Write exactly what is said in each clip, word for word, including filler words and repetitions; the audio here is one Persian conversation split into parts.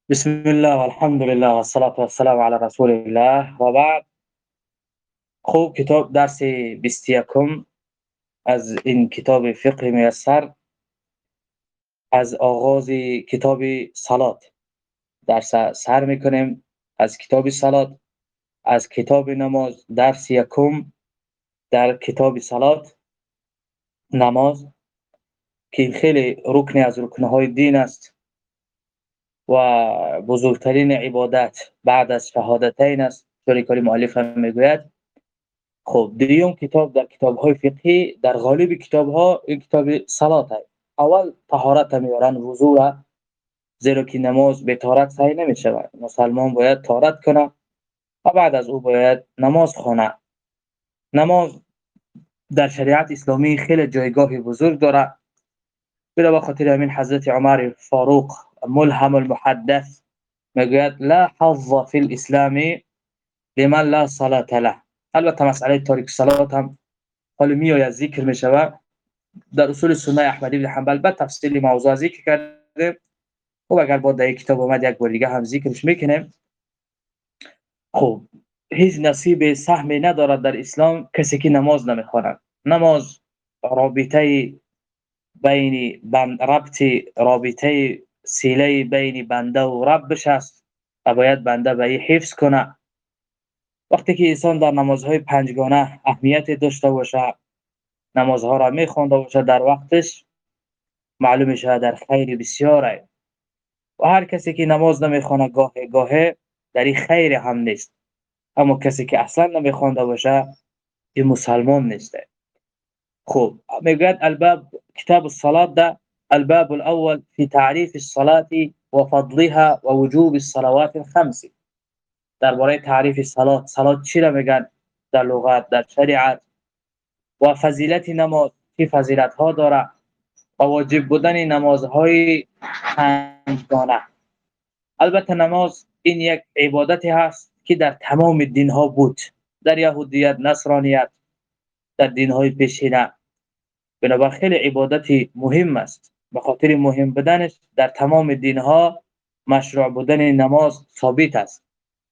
بسم الله والحمد لله والصلاة والسلام على رسول الله و بعد. خوب کتاب درس بیست و یکم از این کتاب فقه میسر، از آغاز کتاب صلات درس سر میکنیم. از کتاب صلات، از کتاب نماز، درس یکم در کتاب صلات، نماز که خیلی رکن از رکنهای دین است و بزرگترین عبادت بعد از شهادتین است، طوری که مؤلف هم میگوید. خب دیوم کتاب در کتاب‌های فقهی، در غالب کتاب‌ها این کتاب صلات است. اول طهارت میارن، وضو را، زیرا که نماز به طهارت صحیح نمیشود. مسلمان باید طهارت کنه و بعد از او باید نماز خونه. نماز در شریعت اسلامی خیلی جایگاه بزرگ داره. به خاطر همین حضرت عمر فاروق ملهم المحدث میگوید لا حظ فی الاسلام لمن لا صلاة له. البته مسئله تاریک صلات هم حالا میآید ذکر میشود در اصول سنت احمدی بن حنبل، به تفصیل موضوع ذکر کرده. خب اگر با در کتاب اومد یک بار دیگه هم ذکرش میکنیم. خب هیچ نصیب سهمی ندارد در اسلام کسی که نماز نمیخواند. نماز رابطه بین بند ربط رابطه سیله بین بنده و ربش است و باید بنده به این حفظ کنه. وقتی که انسان در نمازهای پنجگانه اهمیت داشته باشه، نمازها را میخوانده باشه در وقتش، معلوم میشه در خیر بسیاره. و هر کسی که نماز نمیخونه گاه گاهه در این خیر هم نیست. اما کسی که اصلا نمیخوانده باشه این مسلمان نیست. خب میگوید الباب کتاب الصلاة ده الباب الاول في تعریف الصلاة وفضلها ووجوب الصلوات الخمس. درباره تعریف صلات، صلات چی را میگن در لغت، در شریعت، و فضیلت نماز، چه فضیلت ها داره، و واجب بودن نمازهای پنجگانه. البته نماز این یک عبادتی هست که در تمام دین ها بود، در یهودیت، نصرانیت، در دین های پیشینه. بنابراین خیلی عبادتی مهم است. به خاطر مهم بودنش در تمام دین ها مشروع بودن نماز ثابت است.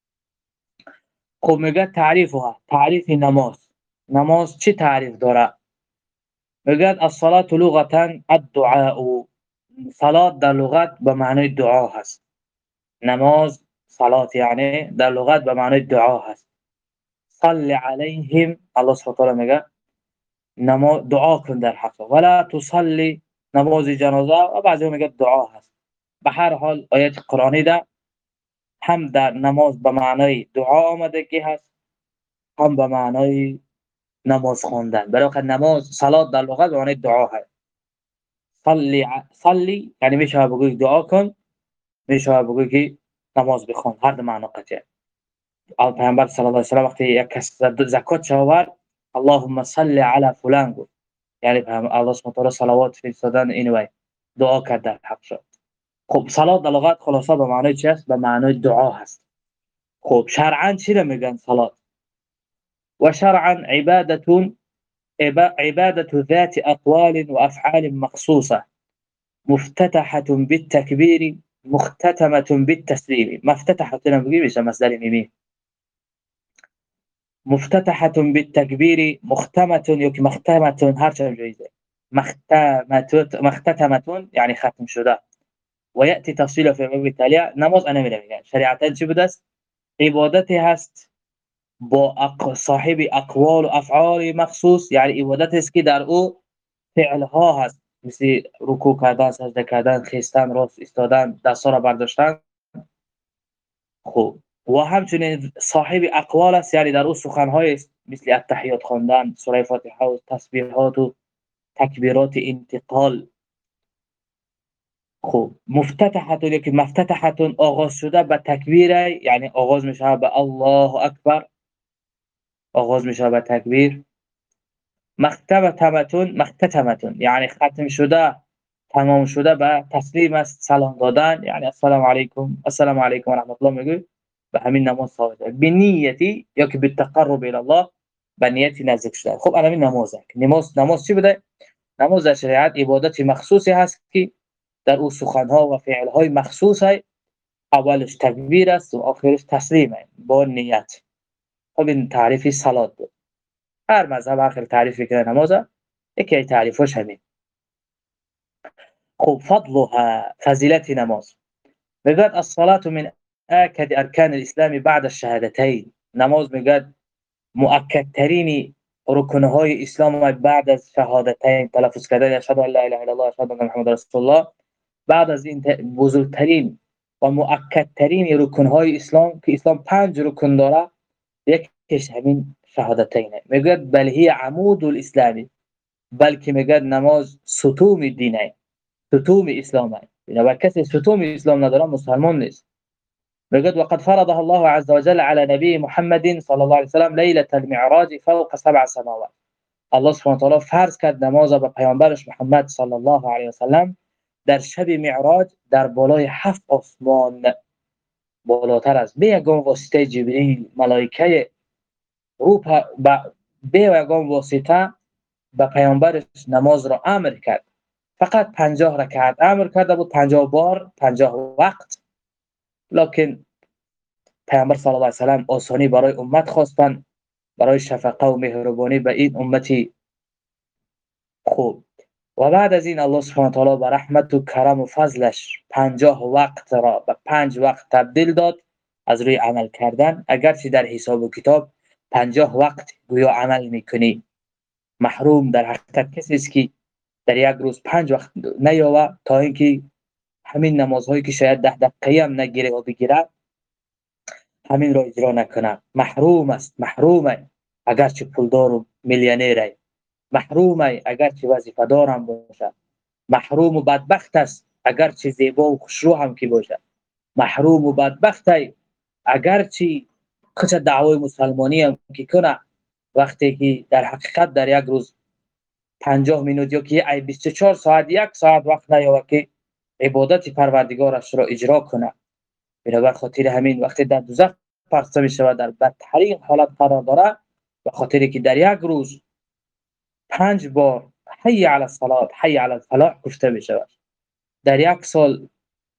خب میگه تعریفها، تعریف نماز. نماز چه تعریف داره؟ میگه الصلاة لغتا الدعاء. صلات در لغت به معنای دعا هست. نماز صلات یعنی در لغت به معنای دعا هست. صل علیهم، الله سبحانه و تعالی میگه نماز دعا کن در حق، ولا تصلی، نماز جنازه، و بعضی میگه دعا هست. به هر حال آیت قرآنی ده هم در نماز به معنای دعا آمدگی هست، هم به معنای نماز خواندن. برای که نماز صلات در لغت به معنای دعا هست. صلی صلی یعنی میشه بگوی دعا کن، میشه بگوی که نماز بخوان. هر دو معنا قطعه. ال پیامبر صلی الله علیه و سلم وقتی یک کس زکات شاورد اللهم صل علی فلان گفت، یعنی الله سبحانه و تعالی صلوات فرستادن این وی دعا کرد در حق شد. خب صلات در لغت خلاصه به معنای چی است؟ به معنای دعا هست. خب شرعاً چی را میگن صلات؟ و شرعاً عبادة عبادة ذات اقوال و افعال مخصوصه مفتتحة بالتكبير مختتمة بالتسليم. مفتتحة نمیگیم، میشه مصدر میمی. مفتتحة بالتكبير، مختمة یک مختمة، هر چه جایزه. مختمة مختتمة یعنی ختم شده. و یأتی تفصیل فی باب التالي. نماز انا میگن شریعتا چی بوده است؟ عبادتی هست با اق... صاحب اقوال و افعال مخصوص، یعنی عبادت است که در او فعل ها هست، مثل رکوع کردن، سجده کردن، خیستن، راست ایستادن، دستا را برداشتن. خب و همچنین صاحب اقوال است، یعنی در او سخن های است، مثل التحیات خواندن، سوره فاتحه و تسبیحات و تکبیرات انتقال. خب مفتتحه یک مفتتحه آغاز شده به تکبیر، یعنی آغاز میشه به الله اکبر، آغاز میشه به تکبیر. مختتمه مختتمه یعنی ختم شده، تمام شده به تسلیم است، سلام دادن، یعنی السلام علیکم السلام علیکم و رحمت الله میگوی. به همین نماز ثابت است، به نیتی یا که به تقرب الی الله، به نیتی نزدیک شدن. خب همین نماز است. نماز نماز چی بوده؟ نماز در شریعت عبادت مخصوصی هست که در او سخن‌ها و فعل‌های مخصوص است اولش تکبیر است و آخرش تسلیمه با نیت. خب این تعریفی صلات بود. هر مذهب آخر تعریفی که نماز یکی از تعریفش همین. خب فضلها فضیلت نماز. میگد الصلاة من آکد ارکان الاسلام بعد الشهادتین. نماز میگد مؤکد ترین رکنهای اسلام بعد از شهادتین، تلفظ کردن اشهد ان لا اله الا الله اشهد ان محمد رسول الله. بعد از این بزرگترین و مؤکد ترین رکنهای اسلام که اسلام پنج رکن داره، یکیش همین شهادتینه. میگد بل هی عمود الاسلامی، بلکه میگد نماز ستون دینه، ستون اسلامه. و کسی ستون اسلام نداره مسلمان نیست. میگد وقد فرضها الله عز وجل على نبی محمد صلی الله علیه وسلم لیلة المعراج فوق سبع سماوات. الله سبحانه و تعالی فرض کرد نماز به پیامبرش محمد صلی الله علیه وسلم در شب معراج در بالای هفت آسمان بالاتر است، به یگان واسطه جبریل ملائکه رو به یگان واسطه به پیامبرش نماز را امر کرد. فقط پنجاه رکعت امر کرده بود، پنجاه بار، پنجاه وقت. لکن پیامبر صلی الله علیه وسلم آسانی برای امت خواستند، برای شفقت و مهربانی به این امتی خوب. و بعد از این الله سبحانه و تعالی به رحمت و کرم و فضلش پنجاه وقت را به پنج وقت تبدیل داد از روی عمل کردن. اگرچه در حساب و کتاب پنجاه وقت گویا عمل میکنی، محروم در حقیقت کسی است که در یک روز پنج وقت نیاوه تا اینکه همین نمازهایی که شاید ده دقیقه هم نگیره و بگیره همین را اجرا نکنه. محروم است، محرومه اگرچه پولدار و میلیونره، محرومه اگرچه وظیفه دار هم باشه، محروم و بدبخت است اگرچه زیبا و خوشرو هم که باشه، محروم و بدبخت است اگرچه کچ دعوای مسلمانی هم که کنه، وقتی که در حقیقت در یک روز پنجاه مینوت یا که بیست و چهار ساعت یک ساعت وقت نیاوه که عبادت پروردگارش را اجرا کنه. بنابر خاطر همین وقتی در دوزخ پرسته می شود در بدترین حالت قرار داره، به خاطری که در یک روز پنج بار حی علی الصلاة حی علی الفلاح گفته می شود. در یک سال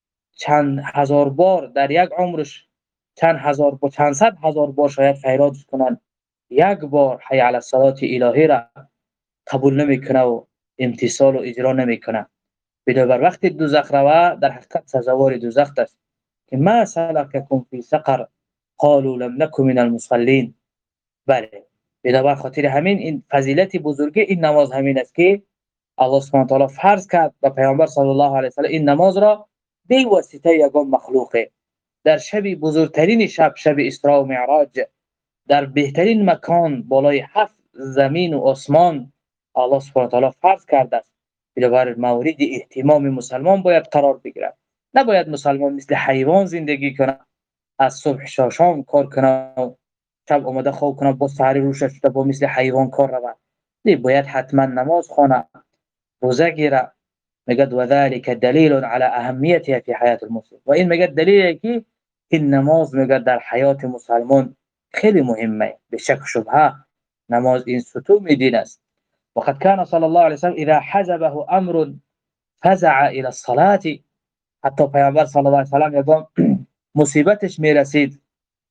چند هزار بار، در یک عمرش چند هزار بار، چند صد هزار بار شاید خیرات کنن، یک بار حی علی الصلاة الهی را قبول نمیکنه و امتثال و اجرا نمیکنه. بنابر وقت دوزخ روه در حقیقت سزاوار دوزخ است که ما سلککم فی سقر قالوا لم نکن من المصلین. بله، بنابر خاطر همین این فضیلت بزرگی این نماز همین است که الله سبحانه و تعالی فرض کرد و پیامبر صلی الله علیه و سلم این نماز را به واسطه یگان مخلوقه در شب بزرگترین شب، شب اسراء و معراج، در بهترین مکان بالای هفت زمین و آسمان الله سبحانه و تعالی فرض کرده است. بنابر مورد اهتمام مسلمان باید قرار بگیرد. نباید مسلمان مثل حیوان زندگی کنه، از صبح تا شام کار کنه، شب اومده خواب کنه، با سحر روش شده با مثل حیوان کار رود. نه، باید حتما نماز خوانه، روزه گیره. میگد و ذلك دلیل علی اهمیتها فی حیات المسلم. و این میگد دلیلی که این نماز میگد در حیات مسلمان خیلی مهمه. به شک شبهه نماز این ستون دین است. وقد كان صلی الله علیه وسلم اذا حزبه امر فزع الى الصلاه. حتی پیامبر صلی الله علیه وسلم یگان مصیبتش میرسید،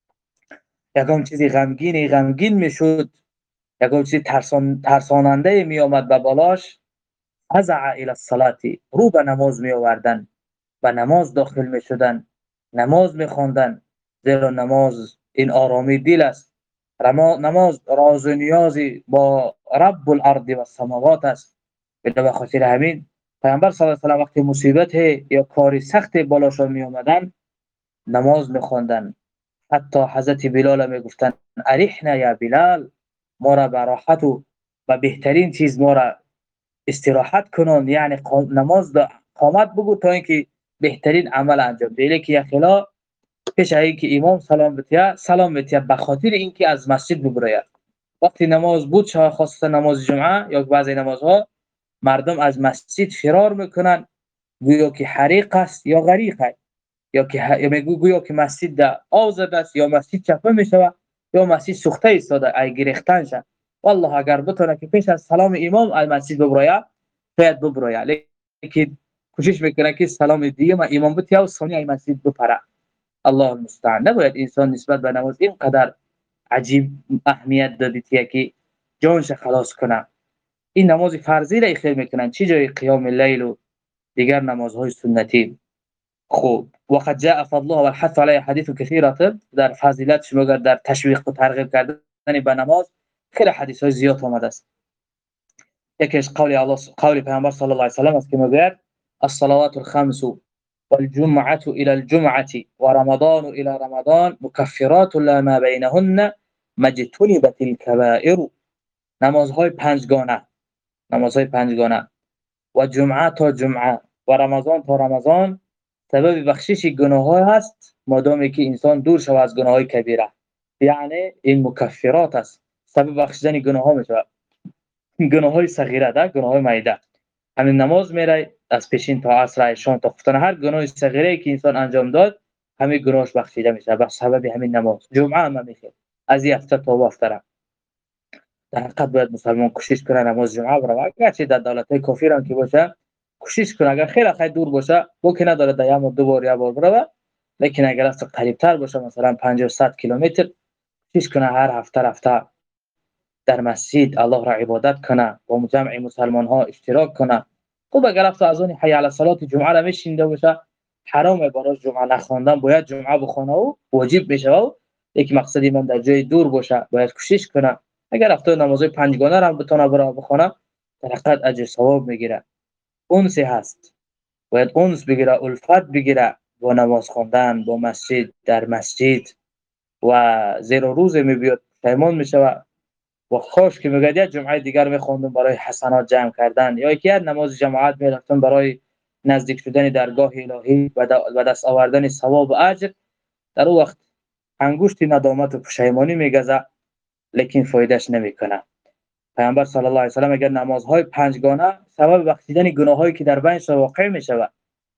یگان چیزی غمگینی غمگین میشد، یگان چیزی ترسان ترساننده می آمد به بالاش، فزع الى الصلاه، رو به نماز می آوردن، به نماز داخل می شدن، نماز می خواندن. زیرا نماز این آرامی دل است. نماز راز و نیازی با رب الارض و السماوات است. به خاطر همین پیامبر صلی الله علیه و آله وقتی مصیبت یا کاری سخت بالاشون می آمدن نماز می خواندن. حتی حضرت بلال می گفتن ارحنا یا بلال، ما را به راحت و به بهترین چیز ما را استراحت کنون، یعنی نماز قامت بگو تا اینکه بهترین عمل انجام دهی. که یخلا پیش از اینکه امام سلام بتیه سلام بتیه به خاطر اینکه از مسجد ببراید. وقتی نماز بود، خاصتا نماز جمعه یا بعضی نمازها، مردم از مسجد فرار میکنن گویا که حریق است یا غریق است، یا که یا میگو گویا که مسجد در آب زده است، یا مسجد چپه میشود، یا مسجد سوخته ایستاده ای گریختن شد. والله اگر بتونه که پیش از سلام امام از مسجد ببراید باید ببراید، لیکن کوشش میکنه که سلام دیگه ما امام بتیه و ثانی از مسجد بپره. الله المستعان. نباید انسان نسبت به نماز اینقدر عجیب اهمیت داده که جانش خلاص کنه. این نماز فرضی را خیر میکنن، چی جای قیام اللیل و دیگر نمازهای سنتی. خوب وقد جاء فضلها والحث عليه حديث كثيرة، در فضیلتش مگر در تشویق و ترغیب کردن به نماز خیلی حدیث های زیاد آمده است. یکیش قول الله قول پیامبر صلی الله علیه و سلم است که میگوید الصلوات الخمس والجمعة إلى الجمعة ورمضان إلى رمضان مكفرات لما بينهن ما اجتنبت الكبائر. نمازهای پنجگانه، نمازهای پنجگانه و جمعه تا جمعه و رمضان تا رمضان سبب بخشش گناه‌ها هست مادامی که انسان دور شود از گناه‌های کبیره. یعنی این مکفرات است، سبب بخشیدن گناه‌ها میشود. گناه‌های صغیره ده، گناه‌های معیده. همین نماز میره از پیشین تا عصر، شام تا خفتن، هر گناه صغیره که انسان انجام داد همین گناهش بخشیده میشه به سبب همین نماز. جمعه هم میشه از این هفته تا هفته. در حقیقت باید مسلمان کوشش کنه نماز جمعه بره، اگرچه در دولت‌های کافر هم که باشه کوشش کنه، اگر خیلی خیلی دور باشه با که نداره در یه دو بار یا بار بره، لیکن اگر است قریب‌تر باشه مثلا پنجاه صد کیلومتر کوشش کنه هر هفته هفته در مسجد الله را عبادت کنه، با جمع مسلمان ها اشتراک کنه. خب اگر رفت از اون حی علی الصلاه جمعه را میشینده باشه، حرامه برای جمعه نخواندن، باید جمعه بخونه و واجب میشه. و یک مقصدی من در جای دور باشه باید کوشش کنه، اگر رفت نماز پنجگانه را بتونه برای بخونه در حقیقت اجر ثواب میگیره. اونس هست، باید اونس بگیره، الفت بگیره با نماز خواندن، با مسجد، در مسجد. و زیر روز میبیاد پیمان میشه و خوش که میگه جمعه دیگر میخوندم برای حسنات جمع کردن، یا یکی از نماز جماعت میرفتم برای نزدیک شدن درگاه الهی و دست آوردن ثواب و اجر. در اون وقت انگشت ندامت و پشیمانی میگذه لیکن فایدهش نمیکنه. پیامبر صلی الله علیه و سلم میگه نمازهای پنجگانه سبب بخشیدن گناهایی که در بینش واقع میشود،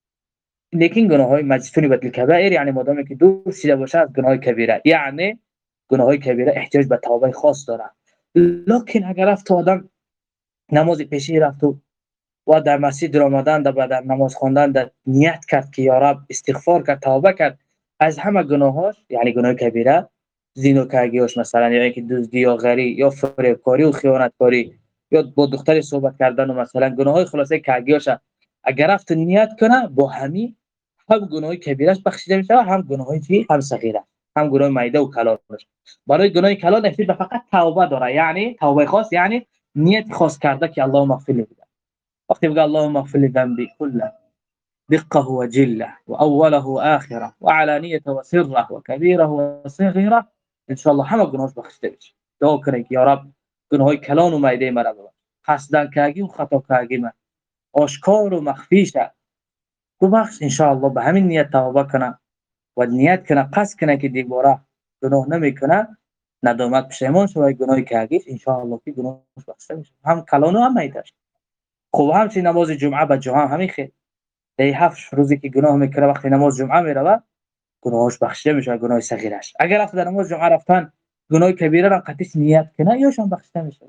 لیکن گناههای مجتنبة الکبائر یعنی مادامی که دور شده باشه از گناههای کبیره، یعنی گناههای کبیره احتیاج به توبه خاص داره. لکن اگر رفت آدم نماز پیشی رفت و در مسجد رمضان در در نماز خواندن در نیت کرد که یا رب استغفار کرد، توبه کرد از همه گناهاش، یعنی گناه کبیره، زینوکاریش مثلا، یا اینکه دزدی یا غری یا فریبکاری و خیانتکاری یا با دختری صحبت کردن و مثلا گناههای خلاصه کاریاش، اگر رفت نیت کنه با همین هم گناه کبیرش بخشیده میشه هم گناهی چی هم صغیره، هم گناه معده و کلان. برای گناه کلان احتیاج به فقط توبه داره، یعنی توبه خاص، یعنی نیت خاص کرده که اللهم اغفر لي. وقتی بگه اللهم اغفر لي ذنبي كله دقه وجله واوله واخره وعلانيه وسره وكبيره وصغيره، ان شاء الله همه گناهش بخشیده میشه. دعا کنید که یا رب گناههای کلان و معده مرا ببخش، قصدن کردگی و خطا کردگی من آشکار و مخفیش ببخش. ان شاء الله به همین نیت توبه کنه و نیت کنه، قصد کنه که دیگه گناه نمیکنه، ندامت پشیمان شوی گناهی که کردی، ان شاء الله که گناهش بخشیده میشه، هم کلان و هم معده. خب همچنین نماز جمعه با جمعه همین خیر، در هفت روزی که گناه میکنه وقتی نماز جمعه میره گناهش بخشیده میشه، گناه صغیرش. اگر رفت در نماز جمعه رفتن گناه کبیره را قطعی نیت کنه یاشون بخشیده میشه.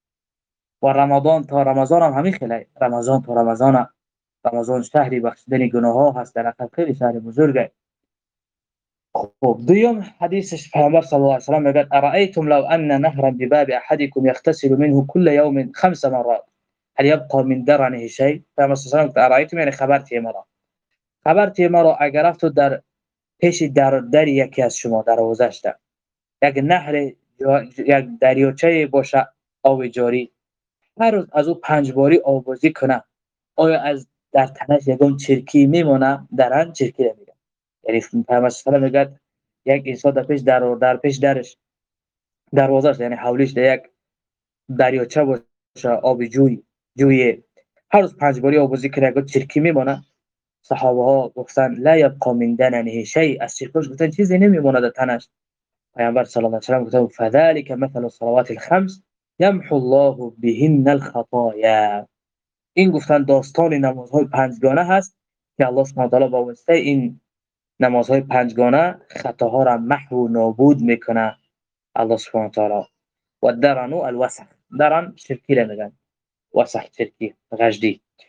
و رمضان تا رمضان هم همین خیلی، رمضان تا رمضان، رمضان شهری بخشیدن گناه ها هست، در حقیقت خیلی شهر بزرگه. خب دوم حدیثش پیامبر صلی الله علیه و سلم میگه ارایتم لو ان نهرا بباب احدكم يغتسل منه كل يوم خمس مرات هل يبقى من درنه شيء؟ پیامبر صلی الله علیه و سلم ارایتم یعنی خبرتی مرا، خبرتی مرا اگر رفت در پیش در در یکی از شما در حوزش ده یک نهر یک دریاچه باشه آب جاری، هر روز از او پنج باری آبازی کنه، آیا از در تنش یگان چرکی میمونه؟ در آن چرکی نمیره. یعنی پیامبر صلی الله علیه و میگه یک انسان در پیش در در پیش درش دروازش یعنی حولیش در یک دریاچه باشه آب جوی جوی، هر روز پنج باری آبازی کنه یگان چرکی میمونه. صحابه ها گفتن لا یبقى من دننه شیء، از چرکش گفتن چیزی نمیمونه در تنش. پیامبر صلی الله علیه و سلم گفت فذلك مثل الصلوات الخمس يمحو الله بهن الخطايا. این گفتن داستان نمازهای پنجگانه هست که الله سبحانه و تعالی با واسطه این نمازهای پنجگانه خطاها را محو و نابود میکنه الله سبحانه و تعالی. و درن الوسخ، درن شرکی را میگن، وسخ شرکی غجدی.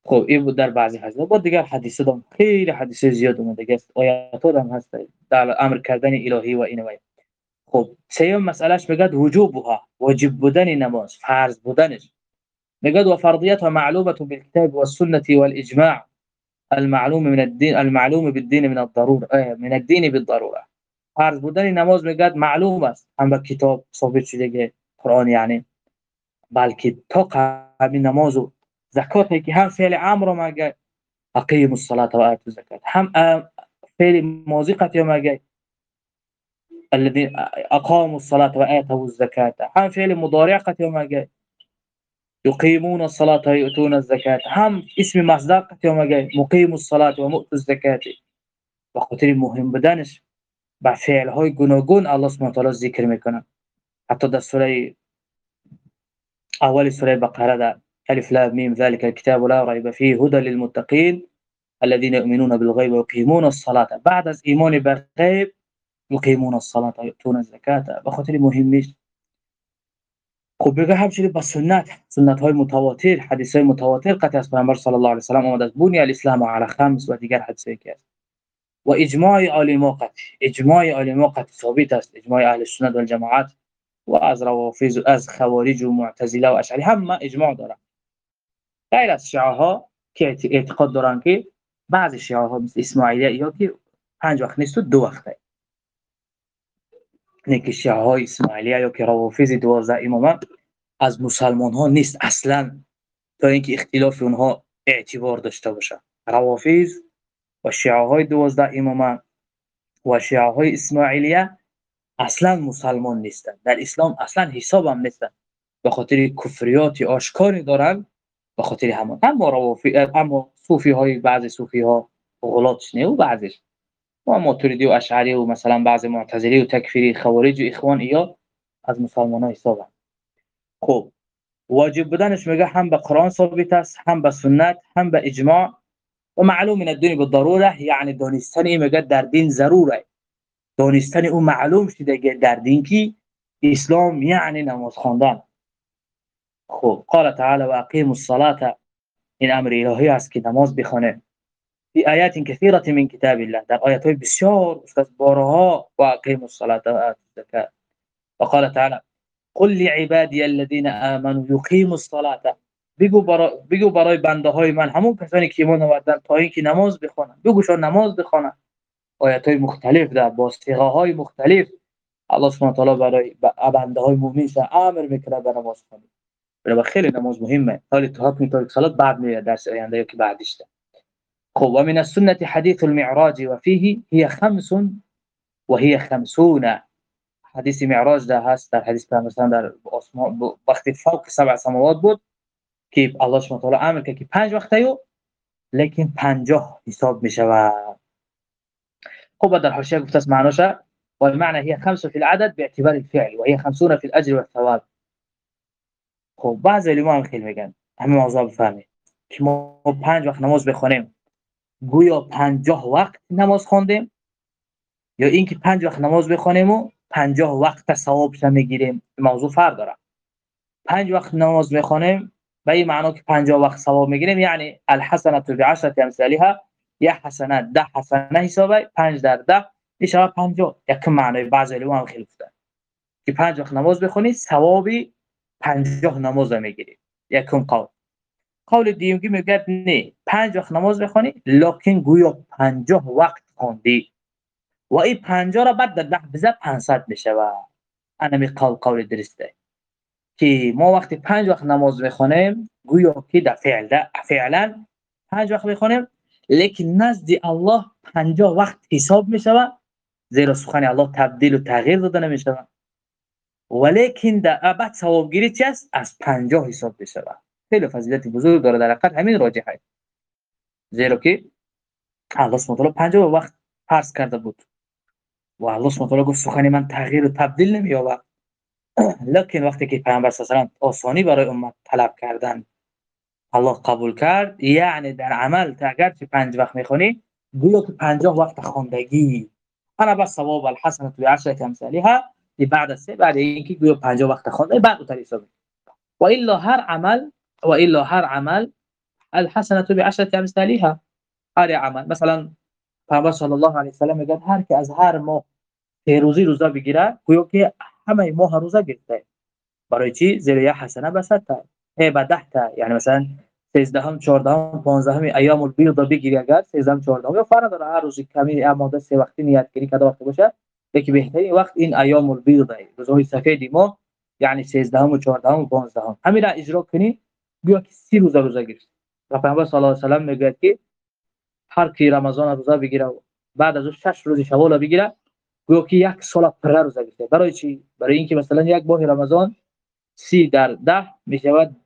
خب این بود در بعضی حدیث. با دیگر حدیث دام خیلی حدیث زیاد اومده است، آیات هم هست در امر کردن الهی و این و این. خب سیوم مسئلهش میگه وجوبها، واجب بودن نماز، فرض بودنش. میگه و فرضیتها معلومه بالکتاب والسنه والاجماع المعلوم من الدين المعلوم بالدين من الضروره من الدين بالضروره. فرض بودن نماز میگه معلوم است، هم به کتاب ثابت شده قرآن یعنی، بلکه تا قبل نماز و زکاتی که هم فعل امر میگه اقیم الصلاه و اتوا الزکات، هم فعل ماضی قطعی میگه الذين اقاموا الصلاه واتوا الزكاه، هم فعل مضارع قطعی میگه يقيمون الصلاه ويؤتون الزكاه، هم اسم مصدر قطعی میگه مقیم الصلاه و مؤتوا الزکات. به خاطر مهم بودنش با فعل های گوناگون الله سبحانه و تعالی ذکر میکنه. حتی در سوره اول سوره بقره ده الف لام میم ذلك الكتاب لا ريب فيه هدى للمتقين الذين يؤمنون بالغيب ويقيمون الصلاه، بعد از ایمان به غیب يقيمون الصلاه ويؤتون الزكاه. به خاطر مهمیش خب بگه همچنین با سنت، سنت های متواتر، حدیث های متواتر قطعی از پیامبر صلی الله علیه و سلم آمده است. بنی الاسلام علی خمس و دیگر حدیثی که است. و اجماع علما قطعی، اجماع علما قطعی ثابت است، اجماع اهل سنت و الجماعت و از روافض و از خوارج و معتزله و اشعری هم اجماع دارند. غیر از شیعه ها که اعتقاد دارند که بعضی شیعه ها مثل اسماعیلیه یا که پنج وقت نیست و دو وقته. نه که شیعه های اسماعیلیه یا که روافض دوازده امامه از مسلمان ها نیست اصلا، تا اینکه اختلاف اونها اعتبار داشته باشه. روافض و شیعه های دوازده امامه و شیعه های اسماعیلیه اصلا مسلمان نیستند، در اسلام اصلا حساب هم نیستند، به خاطر کفریات آشکاری دارند. به خاطر همون اما روافض اما صوفی های بعضی صوفی ها غلاتش نه و بعضیش و ماتوریدی و اشعری و مثلا بعضی معتزلی و تکفیری خوارج و اخوان یا از مسلمان ها حسابند. خب واجب بودنش میگه هم به قرآن ثابت است، هم به سنت، هم به اجماع و معلوم من الدین بالضروره، یعنی دانستن این میگه در دین ضروره، دانستن اون معلوم شده که در دین کی اسلام یعنی نماز خواندن. خب قال تعالی و اقیموا الصلاه، این امر الهی است که نماز بخونه. فی آیات کثیره من کتاب الله، در آیات بسیار از بارها و اقیموا الصلاه و اتوا الزکات. وقال تعالی قل لعبادی الذين آمنوا يقيموا الصلاه، بگو برای بگو برای بنده های من، همون کسانی که ایمان آوردند تا اینکه نماز بخوانند، بگوشان نماز بخوانند. آیات های مختلف در با صیغه های مختلف الله سبحانه و تعالی برای بنده های مؤمن امر میکنه به نماز خوانید. برای خیلی نماز مهمه. حالی تو حکم تاریک صلات بعد میاد درس آینده که بعدش ده. خب و من السنه حديث المعراج وفيه هي خمس وهي خمسون، حدیث معراج ده هست در حدیث پیامبر در آسمان وقتی فوق سبع سماوات بود که الله سبحانه و تعالی امر کرد که پنج وقته یو لیکن پنجاه حساب میشه. و خب در حاشیه گفته است معناشه والمعنى هي خمسة في العدد باعتبار الفعل وهي خمسون في الاجر والثواب. خب بعضی علما خیلی میگن همین موضوع بفهمید که ما پنج وقت نماز بخونیم گویا پنجاه وقت نماز خوندیم، یا اینکه پنج وقت نماز بخونیم و پنجاه وقت ثوابش میگیریم. موضوع فرق داره. پنج وقت نماز میخونیم به این معنی که پنجاه وقت ثواب میگیریم، یعنی الحسنه بعشره امثالها، یا حسنه ده حسنه حسابه پنج در ده میشه پنجاه. یک معنی بعضی علما هم خیلی گفتن که پنج وقت نماز بخونی ثواب پنجاه نماز میگیری. یکم قول. قول دیگه میگه نه، پنج وقت نماز بخونی لکن گویا پنجاه وقت خوندی و این پنجاه را بعد در ده بزد پانصد میشه. و انا می قول قول درسته که ما وقتی پنج وقت نماز میخونیم گویا که در فعل ده فعلا پنج وقت میخونیم، لیکن نزد الله پنجاه وقت حساب میشه، زیرا سخن الله تبدیل و تغییر داده نمیشه، ولیکن در ابد ثواب گیری چی است؟ از پنجاه حساب میشه. خیلی فضیلت بزرگ داره، در حقیقت همین راجحه، زیرا که الله سبحانه و تعالی پنجاه وقت فرض کرده بود و الله سبحانه و تعالی گفت سخن من تغییر و تبدیل نمییابد. لکن وقتی که پیامبر صلی الله علیه و آله آسانی برای امت طلب کردن الله قبول کرد، یعنی در عمل اگر چه پنج وقت میخونی گویا که پنجاه وقت خوندگی انا بس ثواب الحسنه بعشره امثالها، بعد از بعد اینکه گویا پنجاه وقت خونده بعد اون حساب. و الا هر عمل و الا هر عمل الحسنه بعشره امثالها. هر عمل مثلا پیامبر صلی الله علیه و سلم میگه هر که از هر ماه سه روزی روزه بگیره گویا که همه ماه روزه گرفته. برای چی؟ زیرا یه حسنه به صد تا ای به ده تا، یعنی مثلا سیزدهم چهاردهم پانزدهم ایام البیض بگیری، اگر سیزدهم چهاردهم یا فرق داره هر روزی کمی اما سه وقتی نیت کنی کدا وقت باشه، یکی بهترین وقت این ایام البیض است، روزهای سفید ماه، یعنی سیزدهم و چهاردهم و پانزدهم همین را اجرا کنی گویا که سی روزه روزه گرفت. و پیامبر صلی الله علیه و سلم میگه که هر کی رمضان روزه بگیره بعد از اون شش روز شوال بگیره گویا که یک سال پر روزه گرفته. برای چی؟ برای اینکه مثلا یک ماه رمضان سی در ده میشود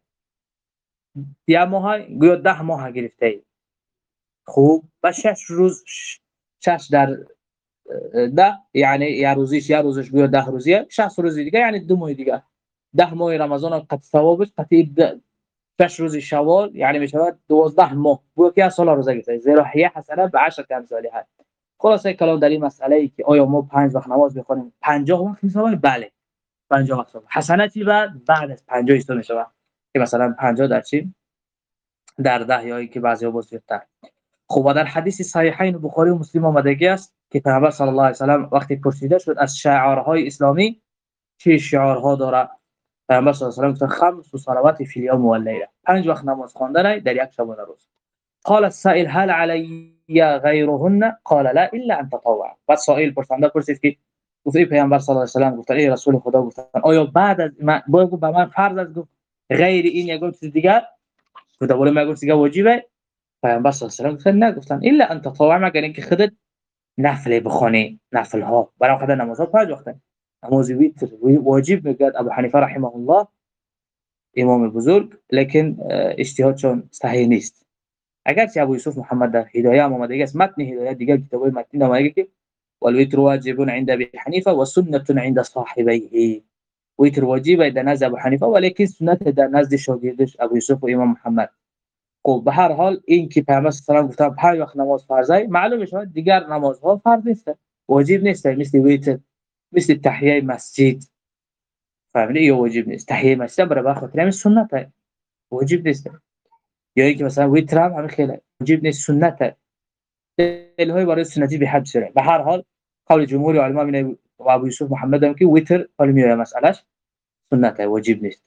یا ماه گویا ده ماه گرفته. خوب و شش روز شش در ده یعنی یا روزیش یا روزش گویا ده روزیه، شصت روز دیگه یعنی دو ماه دیگه، ده ماه رمضان قد ثوابش قد شش روز شوال یعنی میشود دوازده ماه گویا که سال روزه گرفته، زیرا یه حسنه به عشر امثالها. خلاصه کلام در این مسئله ای که آیا ما پنج وقت نماز بخونیم پنجاه وقت میشه؟ بله پنجاه وقت. حسنه چی بعد بعد از پنجاه است میشه که مثلا پنجاه در چی در ده یا که بعضیا بزرگتر. خب در حدیث صحیحین بخاری و مسلم آمدگی است که پیامبر صلی الله علیه و سلام وقتی پرسیده شد از شعارهای اسلامی چه شعارها داره، پیامبر صلی الله علیه و سلام گفت خمس صلوات فی الیوم و اللیله، پنج وقت نماز خواندن در یک شب و روز. قال السائل هل علی غیرهن قال لا الا ان تطوع. و سائل پرسنده پرسید که گفت ای پیامبر صلی الله علیه و سلام، گفت ای رسول خدا، گفتن آیا بعد از من بگو به من فرض است گفت غیر این یگان چیز دیگر؟ گفت ولی ما گفت دیگه واجبه. پیامبر صلی الله علیه و سلام نگفتن الا ان تطوع، مگر اینکه خودت نفل بخونی، نفل ها برای خود نماز ها پنج وقت نماز ویتر واجب میگه ابو حنیفه رحمه الله امام بزرگ، لیکن اجتهادشون صحیح نیست. اگرچه ابو یوسف محمد در هدایه هم اومده است، متن هدایه دیگه کتابای متن اومده که والوتر واجب عند ابي حنیفه و سنه عند صاحبيه. وتر واجب در نزد ابو حنیفه ولیکن سنت در نزد شاگردش ابو یوسف و امام محمد. خب به هر حال این که پیامبر صلی الله علیه و سلم گفت پنج وقت نماز فرضه، معلومه شما دیگر نمازها فرض نیست، واجب نیست، مثل ویتر، مثل تحیه مسجد، فهمیدی؟ یا واجب نیست. تحیه مسجد برای خاطر همین سنت واجب نیست. یا اینکه مثلا ویتر هم همین خیلی واجب نیست، سنت. الهی برای سنتی به حد سره. به هر حال قول جمهور علما من و ابو یوسف محمد هم که ویتر علمیه مسئلهش سنت واجب نیست.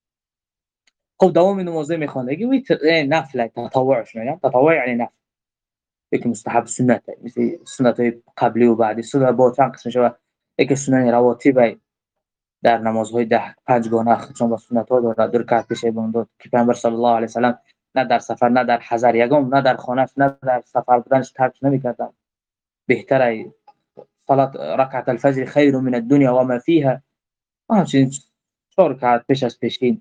خب دوام نمازه میخوانه که ویتر نفل تطوعش میگن، تطوع یعنی نفل، یکی مستحب سنت، مثل سنت قبلی و بعدی. سنت با چند قسم شده، یکی سنن رواتب در نمازهای ده پنج گانه چون با سنت ها داره، در رکعت پیش بوند که پیامبر صلی الله علیه و سلم نه در سفر نه در حضر یگم نه در خانه نه در سفر بودنش ترک نمی‌کردن. بهتره صلات رکعت الفجر خیر من الدنیا و ما فيها، همچنین چهار رکعت پیش از پیشین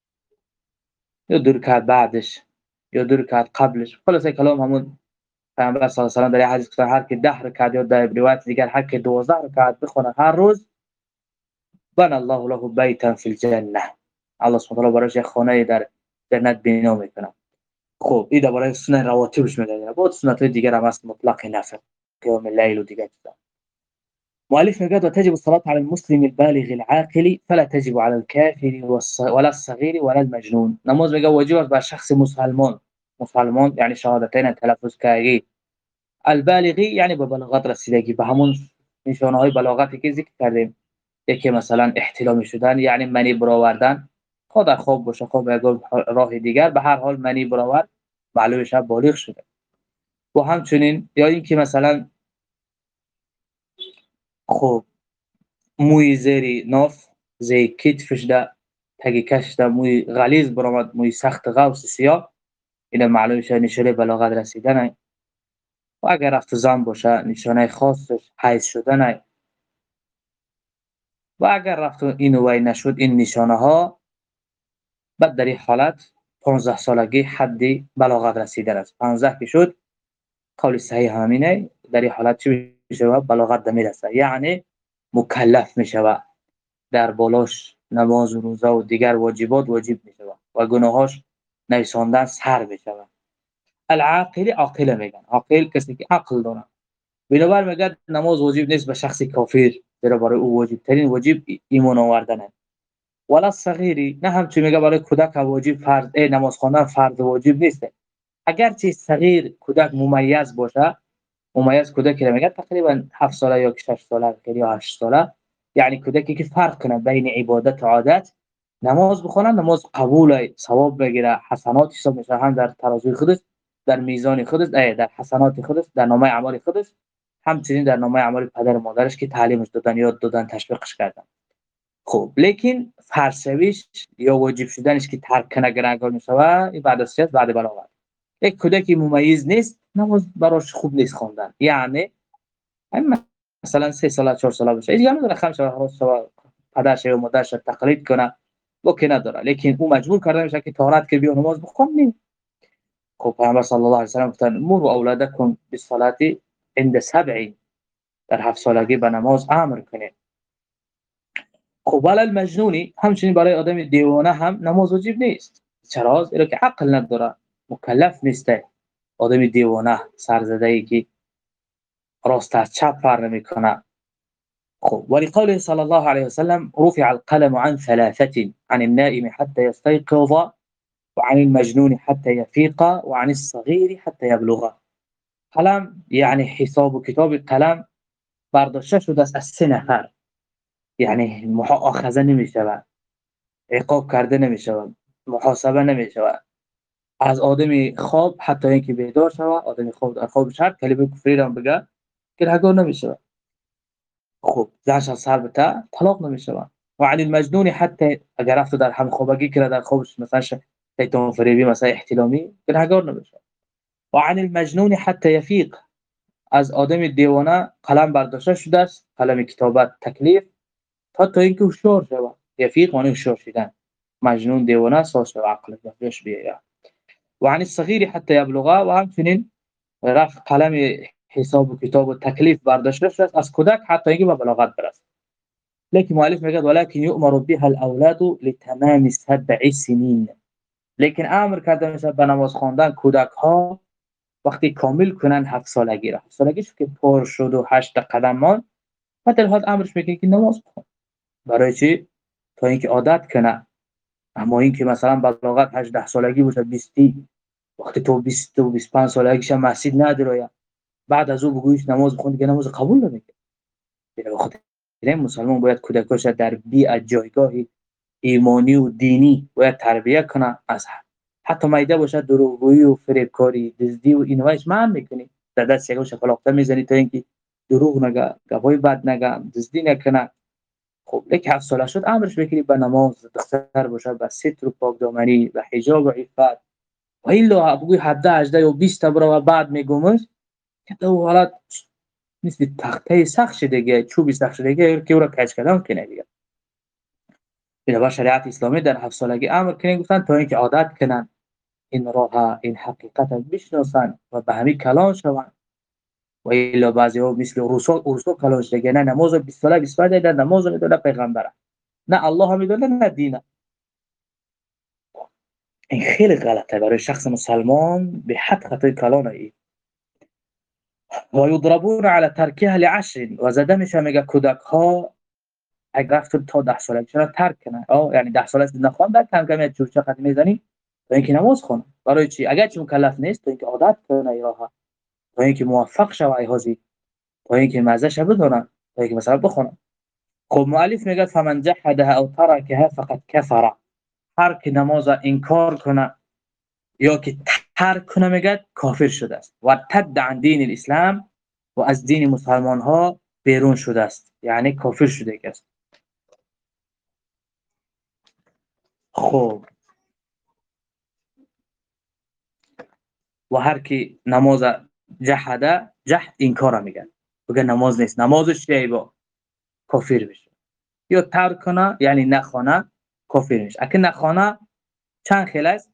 یا دو رکعت بعدش یا دو رکعت قبلش. خلاصه کلام همون پیامبر صلی الله علیه و سلم در حدیث گفته هر که ده رکعت یا در روایت دیگر هر که دوازده رکعت بخونه هر روز بنا الله له بیتا فی الجنه، الله سبحانه و تعالی براش خانه در جنت بنا میکنه. خب این درباره سنن رواتبش میگه. بعد سنت دیگر هم هست مطلق نفل قیام اللیل و دیگر چیزا. مؤلف میگه تجب الصلاه على المسلم البالغ العاقل فلا تجب على الكافر ولا الصغير ولا المجنون. نماز میگه واجب است بر شخص مسلمان، مسلمان یعنی شهادتین تلفظ کردگی، البالغی یعنی به بلاغت رسیدگی، به همون نشانه های بلاغتی که ذکر کردیم. یکی مثلا احتلام شدن یعنی منی برآوردن، خود در خواب باشه خواب یا راه دیگر، به هر حال منی برآورد معلومه شب بالغ شده. و همچنین یا اینکه مثلا خب موی زیری ناف زی کتفش ده تگی کش ده موی غلیظ برآمد، موی سخت غوص سیاه، این معلومه شده نشانه بلاغت رسیدن. و اگر رفت زن باشه نشانه خاصش حیض شدن. و اگر رفت این و این نشد این نشانه ها، بعد در این حالت پانزده سالگی حدی بلاغت رسیدن است. پانزده که شد قول صحیح همینه، در این حالت چی میشه؟ بلاغت میرسه، یعنی مکلف میشه، در بالاش نماز و روزه و دیگر واجبات واجب میشه و گناهاش نویساندن سر میشه. العاقل عاقل میگن، عاقل کسی که عقل داره. بنابر میگه نماز واجب نیست به شخص کافر، زیرا برای او واجب ترین واجب ایمان آوردنه. ولا صغیری، نه همچنین میگه برای کودک واجب فرض ای نماز خواندن فرض واجب نیست، اگرچه صغیر کودک ممیز باشه، ممیز کودکی رو میگه تقریبا هفت ساله یا شش ساله یا هشت ساله، یعنی کودکی که فرق کنه بین عبادت و عادت، نماز بخونه، نماز قبول، ثواب بگیره، حسنات حساب میشه، هم در ترازوی خودش، در میزان خودش، در حسنات خودش، در نامه اعمال خودش، همچنین در نامه اعمال پدر و مادرش که تعلیمش دادن، یاد دادن، تشویقش کردن. خب لیکن فرشویش یا واجب شدنش که ترک کنه گناهگار میشه بعد از چه؟ بعد بلاغت. یک کودکی ممیز نیست، نماز براش خوب نیست خواندن، یعنی مثلا سه ساله چهار ساله باشه، دیگه نداره خمس ساله پدرش و مادرش تقلید کنه، با که نداره، لیکن او مجبور کرده میشه که طهارت که بیا نماز بخون. خب پیامبر صلی الله علیه و سلم گفتن مروا اولادکم بالصلاه عند سبع، در هفت سالگی به نماز امر کنید. خب ولی المجنونی همچنین برای آدم دیوانه هم نماز واجب نیست. چرا؟ زیرا که عقل نداره، مکلف نیسته. آدم دیوانه سرزده ای که راست از چپ فرق نمیکنه. خب ولقوله صلی الله علیه و سلم رفع القلم عن ثلاثه، عن النائم حتى يستيقظ، وعن المجنون حتى يفيق، وعن الصغير حتى يبلغ. قلم یعنی حساب و کتاب قلم برداشته شده است از سه نفر، یعنی مؤاخذه نمیشود، عقاب کرده نمیشود، محاسبه نمیشود. از آدم خواب حتی اینکه بیدار شود، آدم خواب در خوابش هر کلمه کفری را بگه گناهگار نمیشود. خب زنش از سر بته طلاق نمیشود. و عن المجنون حتی اگر رفت در هم خوابگی کرده در خوابش مثلا شیطان فریبی مثلا احتلامی گناهگار نمیشود. و عن المجنون حتی یفیق، از آدم دیوانه قلم برداشته شده است، قلم کتابت تکلیف، تا تا اینکه هوشیار شود. یفیق معنی هوشیار شدن، مجنون دیوانه ساز و عقل بهش بیاید. و عن الصغیر حتی یبلغ، و همچنین رفت قلم حساب و کتاب و تکلیف برداشته شده است از کودک حتی اینکه به بلاغت برسد. لیکن مؤلف میگه ولکن یؤمر بها الاولاد لتمام سبع سنین، لیکن امر کرده میشه به نماز خواندن کودک ها وقتی کامل کنن هفت سالگی را. هفت سالگیش که پر شد و هشت قدم مان، و در حال امرش میگه که نماز بخون. برای چی؟ تا اینکه عادت کنه. اما اینکه مثلا بلاغت هجده سالگی باشه، بیست، وقتی تو بیست و بیست و پنج سالگیش مسجد نداره، بعد از او بگویش نماز بخون، دیگه نماز قبول نمیکنه. به خاطر این مسلمان باید کودکاش در بیعت جایگاه ایمانی و دینی باید تربیت کنه. از حتی میده باشه دروغگویی و فریبکاری، دزدی و اینوایش من میکنی، در دست یکو شکلاقه میزنی تا اینکه دروغ نگه، گواهی بد نگه، دزدی نکنه. خب یک هفت ساله شد امرش بکنی به نماز، دختر باشه به ستر و پاک دامنی، به حجاب و عفت. و الا بگوی هفده هجده و بیست برو و بعد میگمش که تو حالت مثل تخته سخت شده، چوبی سخت شده که او را کج کردن کنه دیگه. بنابر شریعت اسلامی در هفت سالگی امر کنه گفتن تا اینکه عادت کنن، این راه این حقیقت بشناسن و به همین کلان شوند. و الا بعضی‌ها مثل روسا روسا کلان شده، نه نماز بیست ساله بیست و پنج در نماز میدونه پیغمبر، نه الله میدونه نه دین. این خیلی غلطه برای شخص مسلمان، به حد خطای کلانه ای. و یضربون علی ترکها لعشر، و زده میشه میگه کودک ها اگر رفت تا ده سالگی چرا ترک کنه، او یعنی ده ساله است نخوان در کم کم چوچه خط میزنی تا اینکه نماز خونه. برای چی؟ اگر چه مکلف نیست تا اینکه عادت کنه ایراها، تا اینکه موفق شوه ایهازی، تا اینکه مزه شه بدونه، تا اینکه مثلا بخونه. خب مؤلف میگه فمن جحدها او ترکها فقد کفر، هر کی نماز انکار کنه یا که ترک کنه میگه کافر شده است. و ارتد عن دین الاسلام، و از دین مسلمان ها بیرون شده است، یعنی کافر شده است. خب و هر کی نماز جحده، جحد انکار میگن، بگه نماز نیست، نمازش چیه با کافر میشه. یا ترک کنه یعنی نخونه، کافر میشه. اگه نخونه چند خیلی است،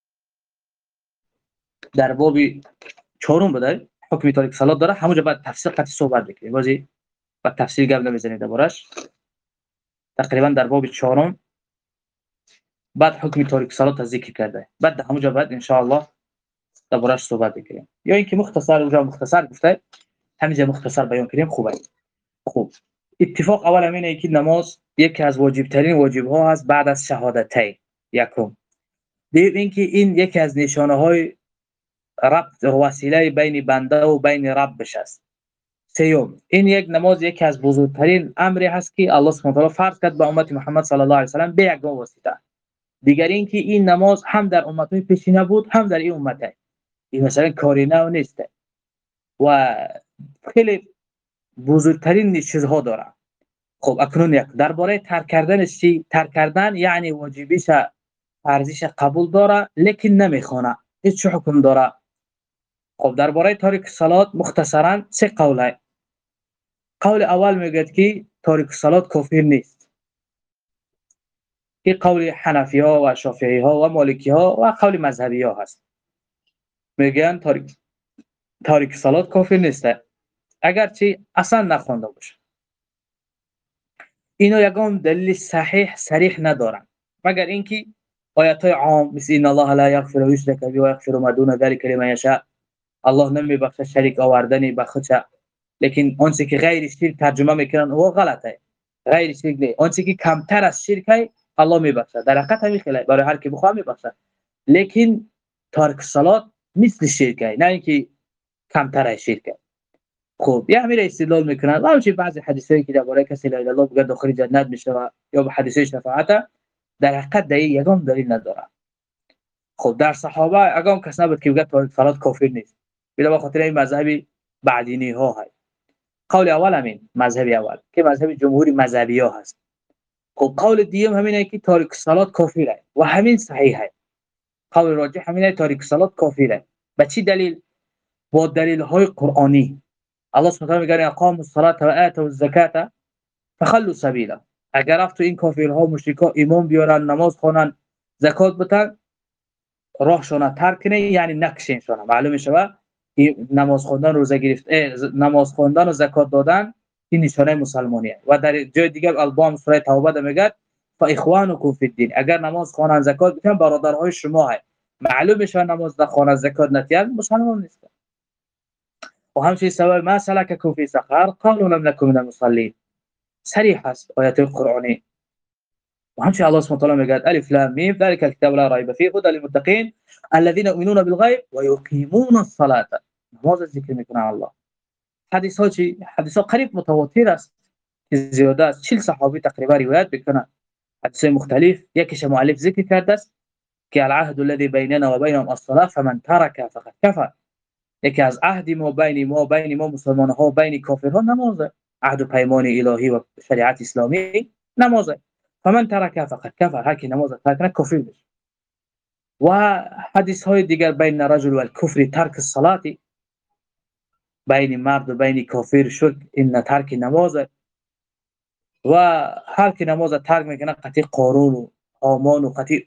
در باب چهارم بده حکم تاریک صلات داره، همونجا بعد تفسیر قطعی صحبت بکنیم، بازی بعد تفسیر گپ نمیزنید دربارش. تقریبا در باب چهارم بعد حکم تاریک صلات ذکر کرده، بعد همونجا بعد ان شاء الله دربارش صحبت بکنیم. یا اینکه مختصر اونجا مختصر گفته، همینجا مختصر بیان کنیم خوبه. خوب اتفاق اول همینه که نماز یکی از واجب ترین واجب ها هست بعد از شهادتین. یکم دیگه اینکه این یکی از نشانه های ربط وسیله بین بنده و بین ربش است. سیوم، این یک نماز یکی از بزرگترین امری هست که الله سبحانه و تعالی فرض کرد به امت محمد صلی الله علیه و سلم به یگان واسطه. دیگر اینکه این نماز هم در امت‌های پیشینه بود هم در این امت. این مثلا کاری نو نیست و خیلی بزرگترین چیزها داره. خب اکنون یک درباره ترک کردن چی؟ ترک کردن یعنی واجبیش فرضیش قبول داره لیکن نمیخونه. هیچ حکم داره؟ خب درباره تارک صلات مختصرا سه قوله. قول اول میگه که تارک صلات کافر نیست. این قول حنفی ها و شافعی ها و مالکی ها و قول مذهبی ها هست. میگن تارک تارک صلات کافر نیست اگرچه اصلا نخونده باشه. اینو یگان دلیل صحیح صریح ندارن مگر اینکه آیات عام مثل ان الله لا یغفر و یشرک به و یغفر ما دون ذلك لمن یشاء. الله نمیبخشه شریک آوردن بخشه، لیکن اون چیزی که غیر شرک ترجمه میکنن او غلطه. غیر شرک نه، اون چیزی که کمتر از شرک الله میبخشه. در حقیقت همین خیلی برای هر کی بخواد میبخشه، لیکن ترک صلات مثل شرک نه اینکه کمتر از شرک. خب یا همین استدلال میکنن و همچنین بعضی حدیثایی که درباره کسی لا اله الا الله بگه داخل جنت میشه یا به حدیث شفاعت در حقیقت دلیل یگان دلیل نداره. خب در صحابه اگام کس نبود که بگه تارک صلات کافر نیست، بلا بخاطر این مذهبی بعدینی ها هست. قول اول همین مذهبی اول که مذهب جمهوری مذهبی ها هست. خب قول دیگه همینه که تارک صلات کافره و همین صحیحه. قول راجح همینه تارک صلات کافره. به چی دلیل؟ با دلیل های قرآنی. الله سبحانه و تعالی میگه اقاموا الصلاه و اتوا الزکات فخلوا سبیلا. اگر رفت این کافرها مشرکا ایمان بیارن، نماز خوانن، زکات بدن، راهشون ترک کنه یعنی نکشینشون. معلومه شوه نماز خوندن، روزه گرفت، نماز خوندن و زکات دادن این نشانه مسلمانیه. و در جای دیگه البام سوره توبه میگه فاخوانکم فی الدین. اگر نماز خوانن زکات بدن برادرهای شما هست. معلومه شوه نماز نخوانن زکات ندن مسلمان نیست. و همچنین سبب ما سلککم فی سقر قالوا لم نکن من المصلین. صریح است آیات قرآنی. و همچنین الله سبحانه و تعالی میگه الف لام میم ذلک الکتاب لا ریب فیه هدی للمتقین الذين يؤمنون بالغیب و یقیمون الصلاة. نماز ذکر میکنه الله. حدیث ها چی؟ حدیث ها قریب متواتر است که زیاده از چهل صحابی تقریبا روایت میکنن. حدیث مختلف. یکیش مؤلف ذکر کرده است که العهد الذي بیننا و بینهم الصلاة فمن ترك فقد كفر. یکی از عهد ما بین ما بین ما مسلمان ها بین کافرها نمازه. عهد و پیمان الهی و شریعت اسلامی نمازه. فمن ترک فقط کفر. هر کی نماز ترک کنه کافر میشه. و حدیث های دیگر بین رجل و الکفر ترک الصلاه، بین مرد و بین کافر شرک این ترک نمازه. و هر کی نماز ترک میکنه قطعی قارون و هامان و قطعی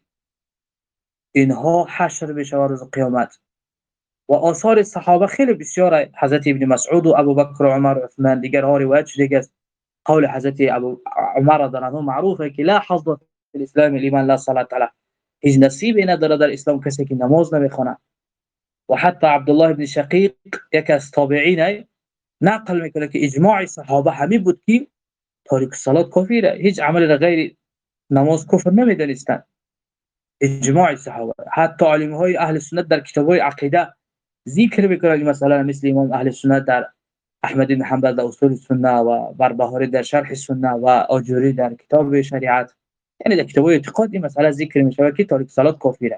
اینها حشر بشه روز قیامت. و آثار صحابه خیلی بسیاره. حضرت ابن مسعود و ابوبکر و عمر و عثمان دیگر ها روایت شده است. قول حضرت ابو عمر رضی الله عنه معروفه که لا حظ فی الاسلام لمن لا صلاه له. هیچ نصیبی نداره در اسلام کسی که نماز نمیخونه. و حتی عبدالله ابن شقیق یکی از تابعین نقل میکنه که اجماع صحابه همین بود که تارک صلات کافره. هیچ عمل غیر نماز کفر نمیدونستند. اجماع صحابه. حتی علماء های اهل سنت در کتاب‌های عقیده ذکر میکنه مثلا مثل امام اهل سنت در احمد بن حنبل در اصول سنت و بربهاری در شرح سنت و آجوری در کتاب شریعت، یعنی در کتاب اعتقاد این مسئله ذکر میشه که تارک صلات کافره.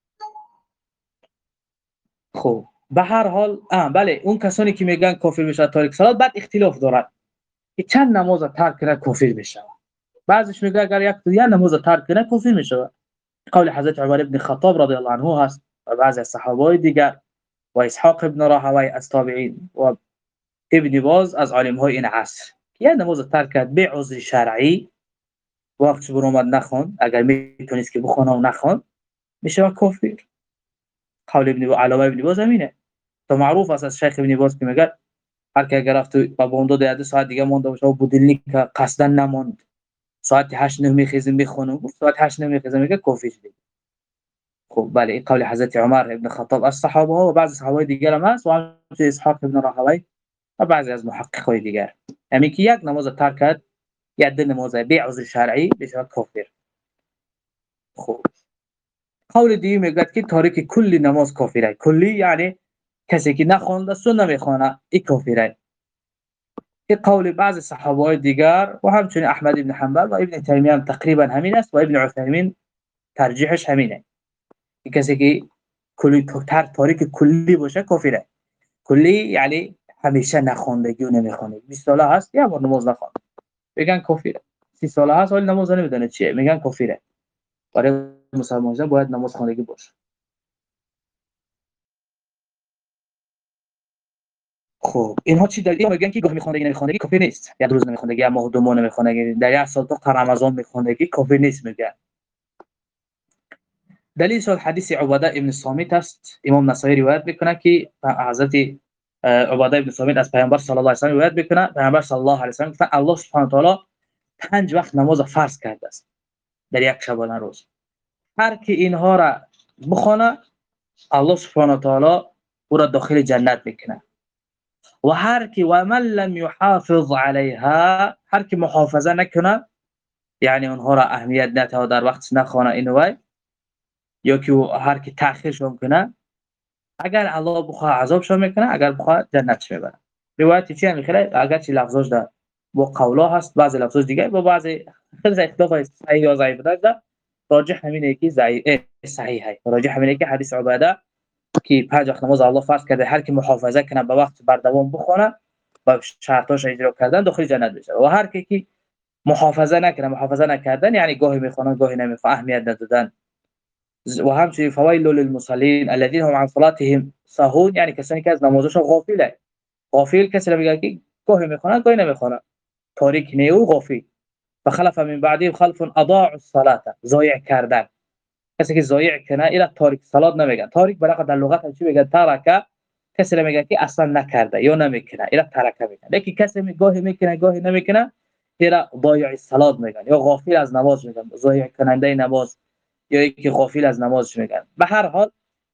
خب به هر حال اه بله اون کسانی که میگن کافر میشه تارک صلات بعد اختلاف دارد که چند نماز ترک کنه کافر میشه. بعضیش میگه اگر یک یا نماز ترک کنه کافر میشه. قول حضرت عمر بن خطاب رضی الله عنه هست و بعضی از صحابه دیگر و اسحاق ابن راهوی از تابعین و ابن باز از علماء این عصر. یا نماز ترک کرد به عذر شرعی، وقت بر اومد نخوند، اگر میتونست که بخونه و نخوند میشه کافر. قول ابن علامه ابن باز همینه. تو معروف است از شیخ ابن باز که میگه هر کی اگر رفت با بونده ده ساعت دیگه مونده باشه و بودلنی که قصدا نموند ساعت هشت نمیخیزه میخونه، ساعت هشت نمیخیزه میگه کافر شد. خب بله این قول حضرت عمر ابن خطاب از صحابه و بعضی صحابه دیگر هم هست و همچنین اسحاق ابن راهوی و بعضی از محققای دیگر. همین که یک نماز ترک کرد یا دو نماز به عذر شرعی بشه کافر. خب قول دیگه میگه که تارک کلی نماز کافره. کلی یعنی کسی که نخوانده است و نمیخوانه این کافره. این قول بعض صحابه های دیگر و همچنین احمد بن حنبل و ابن تیمیه هم تقریبا همین است و ابن عثیمین ترجیحش همینه. این کسی که کلی تر تاریک کلی باشه کافره. کلی یعنی همیشه نخواندگی و نمیخونه. بیست ساله هست یا بار نماز نخوانه میگن کافره. سی ساله هست ولی نماز نمیدونه چیه میگن کافره. برای مسلمان‌ها باید نماز خواندگی باشه. خب اینها چی دلیل میگن که گاه میخوندگی نمیخوندگی کافی نیست، یا روز نمیخوندگی یا ماه دو ماه نمیخوندگی در یک سال تا رمضان میخوندگی کافی نیست میگن. دلیل شد حدیث عباده ابن الصامت است. امام نسائی روایت میکنه که حضرت عباده ابن الصامت از پیامبر صلی الله علیه و آله روایت میکنه پیامبر صلی الله علیه و آله گفت الله سبحانه و تعالی پنج وقت نماز فرض کرده است در یک شبانه روز. هر کی اینها را بخونه الله سبحانه و تعالی او را داخل جنت میکنه. و هر کی و من لم يحافظ عليها، هر کی محافظه نکنه یعنی اونها را اهمیت نده و در وقت نخونه اینو یا که هر کی تاخیرشون کنه اگر الله بخواد عذابشون میکنه اگر بخواد جنتش میبره. روایت چی میخوره اگر چی لفظش ده با قولا هست بعضی لفظش دیگه با بعضی خیلی اختلاف صحیح یا ضعیف ده. راجح همینه که ضعیف صحیح است. راجح همینه که حدیث عباده که پنج وقت نماز الله فرض کرده هر کی محافظه کنه به وقت بر دوام بخونه و شرطاش اجرا کردن داخل جنت میشه. و هر کی که محافظه نکنه محافظه نکردن یعنی گاهی میخونن گاهی نمیخونن اهمیت ندادن. و همچنین فویل للمصلین الذين هم عن صلاتهم ساهون، یعنی کسانی که از نمازشون غافلن. غافل کسی میگه که گاهی میخونن گاهی نمیخونن تاریک نیو غافل. فخلف من بعدهم خلف اضاعوا الصلاه، ضایع کردن. کسی که ضایع کنه الى تاریک صلات نمیگن. تاریک برای در لغت چی میگن ترک. کسی میگه که اصلا نکرده یا نمیکنه الى ترک میگن. لیکن کسی می گاهی میکنه گاهی نمیکنه الى ضایع الصلات میگن یا غافل از نماز میگن ضایع کننده نماز یا اینکه غافل از نمازش میگن. به هر حال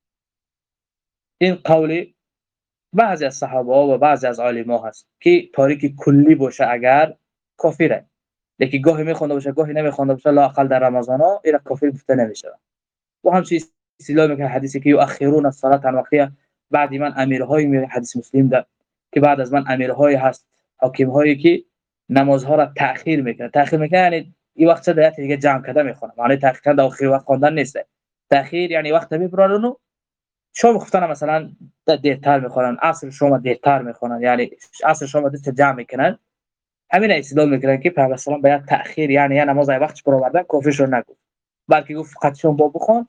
این قولی بعضی از صحابه ها و بعضی از عالما هست که تاریک کلی باشه اگر کافره. لیکن گاهی میخونده باشه گاهی نمیخونده باشه لا اقل در رمضان ها این کافر گفته نمیشه. و همچنین استدلال میکنه حدیثی که یؤخرون الصلاه عن وقتها، بعد من امیرهای می حدیث مسلم ده که بعد از من امیرهای هست حاکم هایی که نمازها را تأخیر میکنه. تأخیر میکنه یعنی این وقت ده دیگه جمع کرده میخونه. معنی تأخیر کردن آخر وقت خواندن نیست. تأخیر یعنی وقت میبرن و شما گفتن مثلا دیرتر میخونن عصر شما دیرتر میخونن یعنی عصر شما دیگه جمع میکنن. همین استدلال میکنن که پیامبر اسلام باید تأخیر یعنی یا نماز وقتش برآوردن کافیشون نگفت، بلکه گفت فقط شما با بخون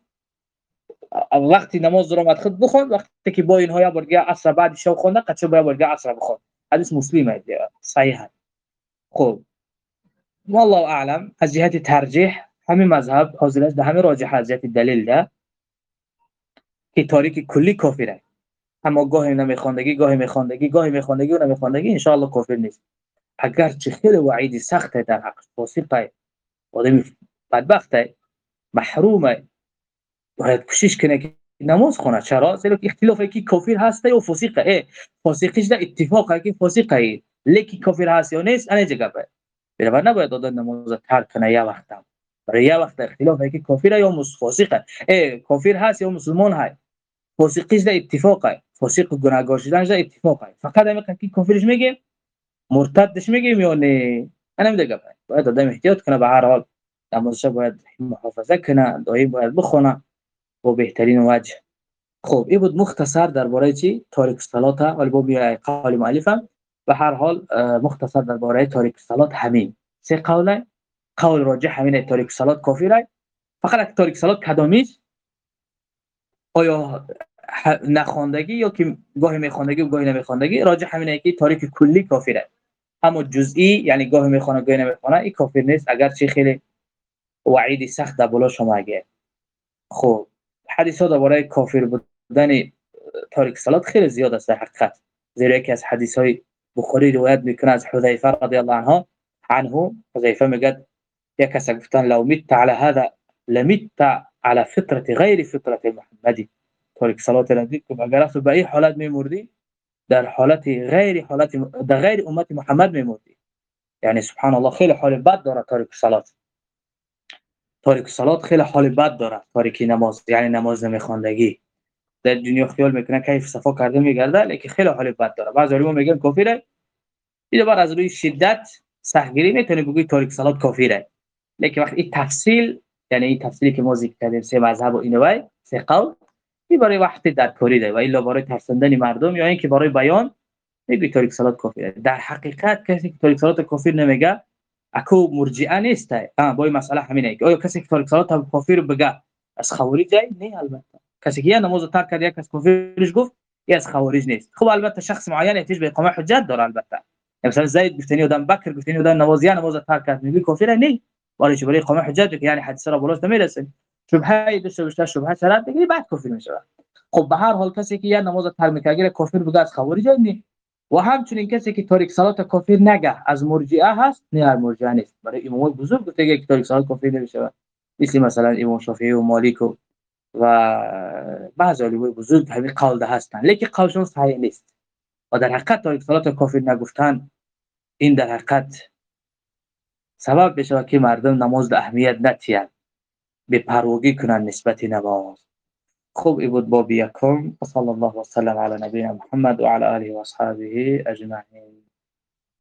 وقتی نماز رو اومد خود بخون وقتی که با اینها یا برگه عصر بعد شو خونده قچه باید برگه عصر بخون. حدیث مسلمه صحیحه. خب والله اعلم از جهت ترجیح همین مذهب حاضر است، همین راجح از جهت دلیل ده که تاریک کلی کافره. اما گاهی نمیخوندگی گاهی میخوندگی گاهی میخوندگی و نمیخوندگی ان شاء الله کافر نیست. اگر چه خیلی وعید سخت در حق فاسقه آدمی بدبخته محرومه باید کوشش کنه که نماز خونه. چرا؟ زیرا که اختلافی که کافر هسته یا فاسقه. فاسقش ده اتفاقه که فاسقه لیکن کافر هست یا نیست انا جگبه. برای نباید دادن نماز ترک کنه یا وقتم. برای یا وقت اختلافی که کافر یا فاسقه. ای کافر هست یا مسلمان هست. فاسقش ده اتفاقه. فاسق گناهگار شدنش ده اتفاقه. فقط همین که کافرش میگه مرتدش میگیم یا نه انا میگم باید آدم احتیاط کنه. به هر حال نمازش باید محافظه کنه دائم باید بخونه و بهترین وجه. خب این بود مختصر درباره چی تاریک الصلات ولی با بیای قول مؤلفم. به هر حال مختصر درباره تاریک الصلات همین سه قوله. قول راجح همین تاریک الصلات کافره. فقط تاریک الصلات کدامیش آیا نخواندگی یا که گاهی میخواندگی و گاهی نمیخواندگی راجح همینه که تاریک کلی کافره. اما جزئی یعنی گاهی میخونه گاهی نمیخونه این کافر نیست اگر چه خیلی وعید سخت بالا شما اگه. خب حدیثات درباره کافر بودن تاریک الصلات خیلی زیاد است در حقیقت. زیرا یکی از حدیث‌های بخاری روایت میکنه از حذیفه رضی الله عنه عنه حذیفه میگه یک کس گفتن لو مت على هذا لمت على فطره غیر فطره محمدی. تاریک الصلات را دید که اگر تو به این حالت میمردی در حالت غیر حالت در غیر امت محمد میمردی. یعنی سبحان الله خیلی حال بد داره تاریک الصلات. تاریک الصلات خیلی حال بد داره تاریکی نماز یعنی نماز نمیخواندگی. در دنیا خیال میکنه کیف صفا کرده میگرده، لیکن خیلی حال بد داره. بعضی علما میگن کافره. این بار از روی شدت سختگیری میتونه بگی تاریک صلات کافره، لیکن وقتی این تفصیل، یعنی این تفصیلی که ما ذکر کردیم سه مذهب و اینوای سه قول، این برای وقتی در کاری ده و الا برای ترساندن مردم یا اینکه برای بیان میگی تاریک صلات کافره. در حقیقت کسی که تاریک صلات کافر نمیگه اكو مرجئه نیست. ها با این مسئله همینه که آیا کسی که تاریک صلات کافر بگه از خوارج نه؟ البته کسی که نماز ترک کرده یک از کافرش گفت یا از خوارج نیست. خب البته شخص معین احتیاج به اقامه حجت داره. البته مثلا زید گفتنی آدم بکر گفتنی آدم نمازی نماز ترک کرد میگه کافر نه، برای چه؟ برای اقامه حجت که یعنی حدیث را بالاست نمیرسه، شبهه داشته باشه شبهه شرط دیگه بعد کافر میشه. خب به هر حال کسی که یا نماز ترک میکنه اگر کافر بگه از خوارج نه، و همچنین کسی که تاریک صلات کافر نگه از مرجئه هست نه، از مرجئه نیست. برای امام بزرگ گفته که تاریک صلات کافر نمیشه، مثل مثلا امام شافعی و مالک و بعضی علمای بزرگ همین قول ده هستن، لیکن قولشون صحیح نیست و در حقیقت تاریک صلات کافر نگفتن این در حقیقت سبب بشه که مردم نماز ده اهمیت ندهند، به پروگی کنن نسبت نماز. خوب ای بود باب یکم. صلی الله و سلم علی نبینا محمد و علی آله و اصحابه اجمعین.